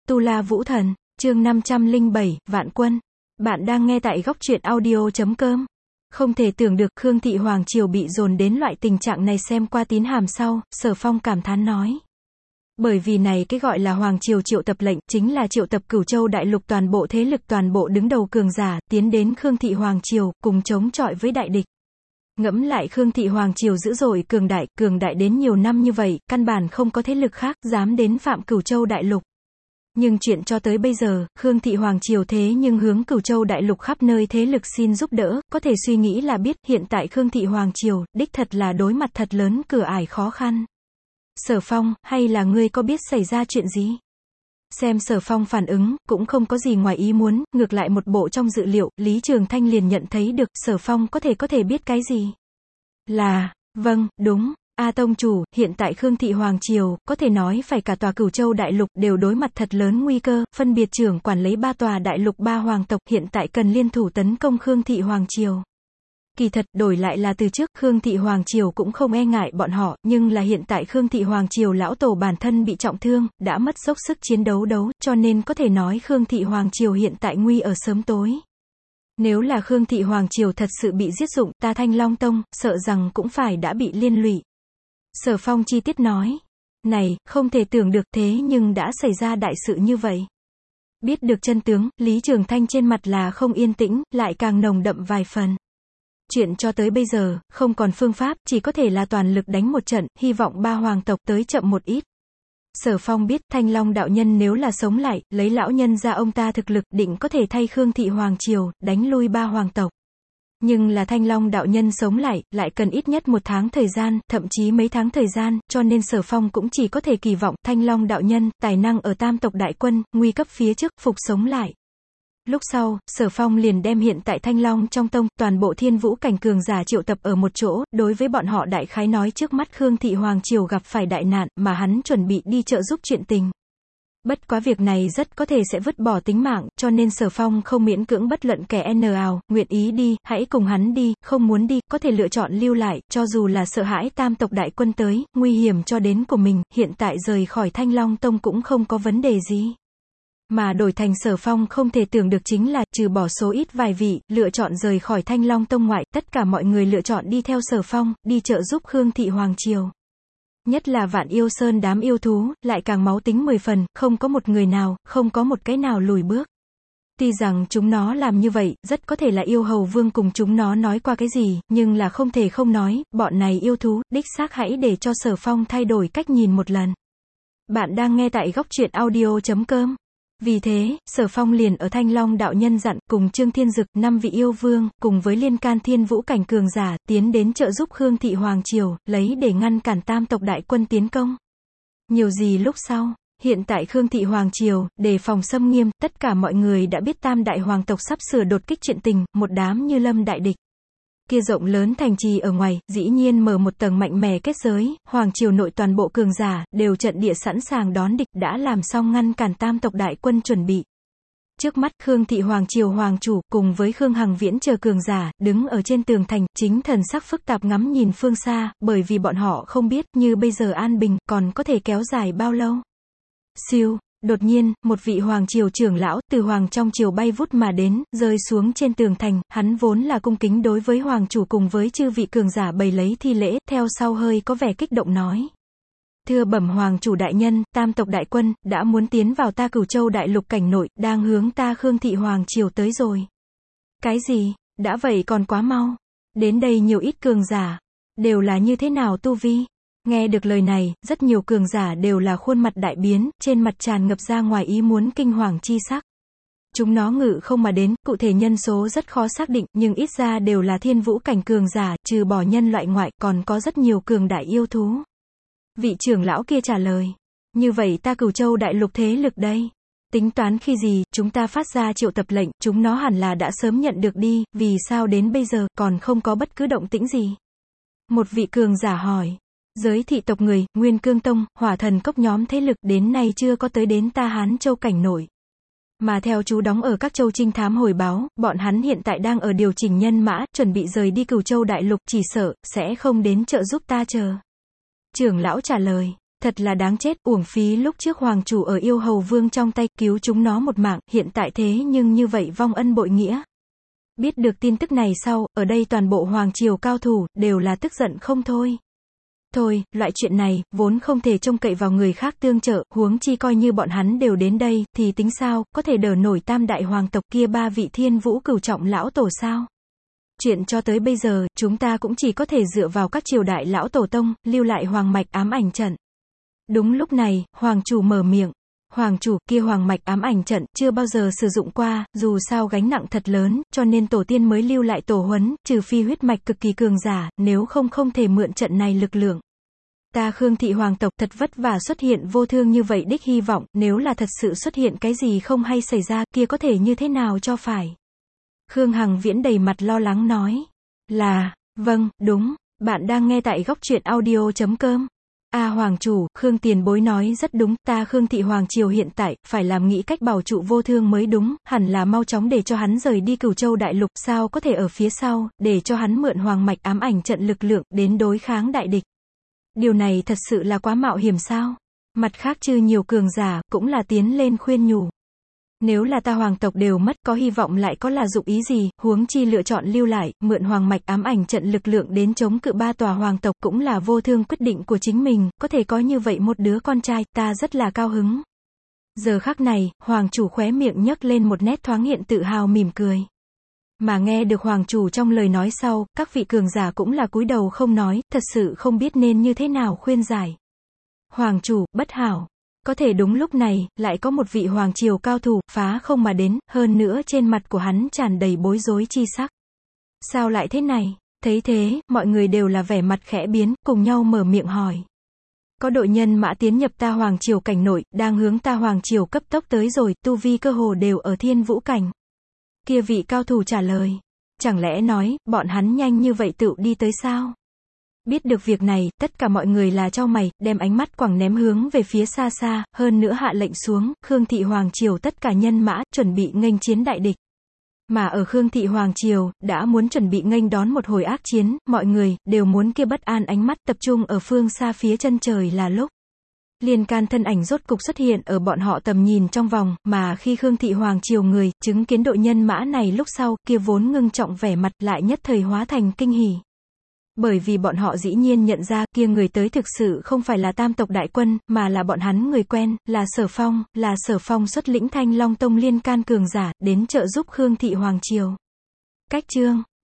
Tu La Vũ Thần, chương 507, Vạn Quân. Bạn đang nghe tại góc truyện audio.com. Không thể tưởng được Khương Thị Hoàng Triều bị dồn đến loại tình trạng này. Xem qua tín hàm sau, Sở Phong cảm thán nói. Bởi vì này cái gọi là Hoàng Triều triệu tập lệnh, chính là triệu tập Cửu Châu đại lục toàn bộ thế lực toàn bộ đứng đầu cường giả, tiến đến Khương Thị Hoàng Triều, cùng chống chọi với đại địch. Ngẫm lại Khương Thị Hoàng Triều dữ dội cường đại đến nhiều năm như vậy, căn bản không có thế lực khác dám đến phạm Cửu Châu đại lục. Nhưng chuyện cho tới bây giờ, Khương Thị Hoàng Triều thế nhưng hướng Cửu Châu đại lục khắp nơi thế lực xin giúp đỡ, có thể suy nghĩ là biết, hiện tại Khương Thị Hoàng Triều, đích thật là đối mặt thật lớn cửa ải khó khăn. Sở Phong, hay là ngươi có biết xảy ra chuyện gì? Xem Sở Phong phản ứng, cũng không có gì ngoài ý muốn, ngược lại một bộ trong dự liệu, Lý Trường Thanh liền nhận thấy được, Sở Phong có thể biết cái gì? Vâng, đúng. Tông chủ, hiện tại Khương Thị Hoàng Triều, có thể nói phải cả tòa Cửu Châu đại lục đều đối mặt thật lớn nguy cơ, phân biệt trưởng quản lấy 3 tòa đại lục 3 hoàng tộc, hiện tại cần liên thủ tấn công Khương Thị Hoàng Triều. Kỳ thật, đổi lại là từ trước, Khương Thị Hoàng Triều cũng không e ngại bọn họ, nhưng là hiện tại Khương Thị Hoàng Triều lão tổ bản thân bị trọng thương, đã mất dốc sức chiến đấu, cho nên có thể nói Khương Thị Hoàng Triều hiện tại nguy ở sớm tối. Nếu là Khương Thị Hoàng Triều thật sự bị giết dụng, ta Thanh Long Tông, sợ rằng cũng phải đã bị liên lụy. Sở Phong chi tiết nói. Này, không thể tưởng được, thế nhưng đã xảy ra đại sự như vậy. Biết được chân tướng, Lý Trường Thanh trên mặt là không yên tĩnh, lại càng nồng đậm vài phần. Chuyện cho tới bây giờ, không còn phương pháp, chỉ có thể là toàn lực đánh một trận, hy vọng 3 hoàng tộc tới chậm một ít. Sở Phong biết, Thanh Long đạo nhân nếu là sống lại, lấy lão nhân ra ông ta thực lực, định có thể thay Khương Thị Hoàng Triều, đánh lui 3 hoàng tộc. Nhưng là Thanh Long đạo nhân sống lại cần ít nhất 1 tháng thời gian, thậm chí mấy tháng thời gian, cho nên Sở Phong cũng chỉ có thể kỳ vọng, Thanh Long đạo nhân, tài năng ở Tam tộc đại quân, nguy cấp phía trước, phục sống lại. Lúc sau, Sở Phong liền đem hiện tại Thanh Long trong tông, toàn bộ thiên vũ cảnh cường giả triệu tập ở một chỗ, đối với bọn họ đại khái nói trước mắt Khương Thị Hoàng Triều gặp phải đại nạn, mà hắn chuẩn bị đi trợ giúp chuyện tình. Bất quá việc này rất có thể sẽ vứt bỏ tính mạng, cho nên Sở Phong không miễn cưỡng bất luận kẻ nào, nguyện ý đi, hãy cùng hắn đi, không muốn đi, có thể lựa chọn lưu lại, cho dù là sợ hãi Tam tộc đại quân tới, nguy hiểm cho đến của mình, hiện tại rời khỏi Thanh Long Tông cũng không có vấn đề gì. Mà đổi thành Sở Phong không thể tưởng được chính là, trừ bỏ số ít vài vị, lựa chọn rời khỏi Thanh Long Tông ngoại, tất cả mọi người lựa chọn đi theo Sở Phong, đi trợ giúp Khương Thị Hoàng Triều. Nhất là Vạn Yêu Sơn đám yêu thú, lại càng máu tính 10 phần, không có một người nào, không có một cái nào lùi bước. Tuy rằng chúng nó làm như vậy, rất có thể là yêu hầu vương cùng chúng nó nói qua cái gì, nhưng là không thể không nói, bọn này yêu thú, đích xác hãy để cho Sở Phong thay đổi cách nhìn một lần. Bạn đang nghe tại góc truyện audio.com. Vì thế, Sở Phong liền ở Thanh Long đạo nhân dặn, cùng Trương Thiên Dực, 5 vị yêu vương, cùng với liên can thiên vũ cảnh cường giả, tiến đến trợ giúp Khương Thị Hoàng Triều, lấy để ngăn cản Tam tộc đại quân tiến công. Nhiều gì lúc sau, hiện tại Khương Thị Hoàng Triều, đề phòng xâm nghiêm, tất cả mọi người đã biết Tam đại hoàng tộc sắp sửa đột kích chuyện tình, một đám như lâm đại địch. Kia rộng lớn thành trì ở ngoài, dĩ nhiên mở một tầng mạnh mẽ kết giới, Hoàng Triều nội toàn bộ cường giả, đều trận địa sẵn sàng đón địch, đã làm xong ngăn cản Tam tộc đại quân chuẩn bị. Trước mắt, Khương Thị Hoàng Triều hoàng chủ, cùng với Khương Hằng Viễn chờ cường giả, đứng ở trên tường thành, chính thần sắc phức tạp ngắm nhìn phương xa, bởi vì bọn họ không biết, như bây giờ an bình, còn có thể kéo dài bao lâu. Siêu. Đột nhiên, một vị Hoàng Triều trưởng lão, từ Hoàng trong triều bay vút mà đến, rơi xuống trên tường thành, hắn vốn là cung kính đối với Hoàng chủ cùng với chư vị cường giả bày lấy thi lễ, theo sau hơi có vẻ kích động nói. Thưa bẩm Hoàng chủ đại nhân, Tam tộc đại quân, đã muốn tiến vào ta Cửu Châu đại lục cảnh nội, đang hướng ta Khương Thị Hoàng Triều tới rồi. Cái gì? Đã vậy còn quá mau. Đến đây nhiều ít cường giả. Đều là như thế nào tu vi? Nghe được lời này, rất nhiều cường giả đều là khuôn mặt đại biến, trên mặt tràn ngập ra ngoài ý muốn kinh hoàng chi sắc. Chúng nó ngự không mà đến, cụ thể nhân số rất khó xác định, nhưng ít ra đều là thiên vũ cảnh cường giả, trừ bỏ nhân loại ngoại, còn có rất nhiều cường đại yêu thú. Vị trưởng lão kia trả lời. Như vậy ta Cửu Châu đại lục thế lực đây. Tính toán khi gì, chúng ta phát ra triệu tập lệnh, chúng nó hẳn là đã sớm nhận được đi, vì sao đến bây giờ, còn không có bất cứ động tĩnh gì. Một vị cường giả hỏi. Giới thị tộc người, Nguyên Cương Tông, Hỏa Thần Cốc nhóm thế lực đến nay chưa có tới đến ta Hán Châu cảnh nội. Mà theo chú đóng ở các châu trinh thám hồi báo, bọn hắn hiện tại đang ở điều chỉnh nhân mã, chuẩn bị rời đi Cửu Châu đại lục, chỉ sợ sẽ không đến trợ giúp ta chờ. Trưởng lão trả lời. Thật là đáng chết, uổng phí lúc trước hoàng chủ ở yêu hầu vương trong tay, cứu chúng nó một mạng, hiện tại thế nhưng như vậy vong ân bội nghĩa. Biết được tin tức này sau, ở đây toàn bộ hoàng triều cao thủ, đều là tức giận không thôi. Thôi, loại chuyện này, vốn không thể trông cậy vào người khác tương trợ, huống chi coi như bọn hắn đều đến đây, thì tính sao, có thể đỡ nổi tam đại hoàng tộc kia ba vị thiên vũ cửu trọng lão tổ sao? Chuyện cho tới bây giờ, chúng ta cũng chỉ có thể dựa vào các triều đại lão tổ tông, lưu lại hoàng mạch ám ảnh trận. Đúng lúc này, hoàng chủ mở miệng. Hoàng chủ, kia hoàng mạch ám ảnh trận, chưa bao giờ sử dụng qua, dù sao gánh nặng thật lớn, cho nên tổ tiên mới lưu lại tổ huấn, trừ phi huyết mạch cực kỳ cường giả, nếu không thể mượn trận này lực lượng. Ta Khương thị hoàng tộc thật vất vả xuất hiện vô thương như vậy đích hy vọng, nếu là thật sự xuất hiện cái gì không hay xảy ra, kia có thể như thế nào cho phải. Khương Hằng Viễn đầy mặt lo lắng nói. Vâng, đúng, bạn đang nghe tại góc truyện audio.com. Hoàng chủ, Khương tiền bối nói rất đúng, ta Khương thị hoàng triều hiện tại, phải làm nghĩ cách bảo trụ vô thương mới đúng, hẳn là mau chóng để cho hắn rời đi Cửu Châu đại lục, sao có thể ở phía sau, để cho hắn mượn hoàng mạch ám ảnh trận lực lượng, đến đối kháng đại địch. Điều này thật sự là quá mạo hiểm sao? Mặt khác chư nhiều cường giả, cũng là tiến lên khuyên nhủ. Nếu là ta hoàng tộc đều mất, có hy vọng lại có là dụng ý gì, huống chi lựa chọn lưu lại, mượn hoàng mạch ám ảnh trận lực lượng đến chống cự ba tòa hoàng tộc cũng là vô thương quyết định của chính mình, có thể có như vậy một đứa con trai, ta rất là cao hứng. Giờ khắc này, hoàng chủ khóe miệng nhấc lên một nét thoáng hiện tự hào mỉm cười. Mà nghe được hoàng chủ trong lời nói sau, các vị cường giả cũng là cúi đầu không nói, thật sự không biết nên như thế nào khuyên giải. Hoàng chủ, bất hảo. Có thể đúng lúc này, lại có một vị hoàng triều cao thủ, phá không mà đến, hơn nữa trên mặt của hắn tràn đầy bối rối chi sắc. Sao lại thế này? Thấy thế, mọi người đều là vẻ mặt khẽ biến, cùng nhau mở miệng hỏi. Có đội nhân mã tiến nhập ta hoàng triều cảnh nội, đang hướng ta hoàng triều cấp tốc tới rồi, tu vi cơ hồ đều ở thiên vũ cảnh. Kia vị cao thủ trả lời. Chẳng lẽ nói, bọn hắn nhanh như vậy tự đi tới sao? Biết được việc này, tất cả mọi người là chau mày, đem ánh mắt quẳng ném hướng về phía xa xa, hơn nữa hạ lệnh xuống, Khương thị hoàng triều tất cả nhân mã, chuẩn bị nghênh chiến đại địch. Mà ở Khương thị hoàng triều, đã muốn chuẩn bị nghênh đón một hồi ác chiến, mọi người, đều muốn kia bất an ánh mắt tập trung ở phương xa phía chân trời là lúc. Liên can thân ảnh rốt cục xuất hiện ở bọn họ tầm nhìn trong vòng, mà khi Khương thị hoàng triều người, chứng kiến đội nhân mã này lúc sau, kia vốn ngưng trọng vẻ mặt lại nhất thời hóa thành kinh hỉ. Bởi vì bọn họ dĩ nhiên nhận ra, kia người tới thực sự không phải là tam tộc đại quân, mà là bọn hắn người quen, là Sở Phong xuất lĩnh Thanh Long Tông liên can cường giả, đến trợ giúp Khương thị hoàng triều. Cách chương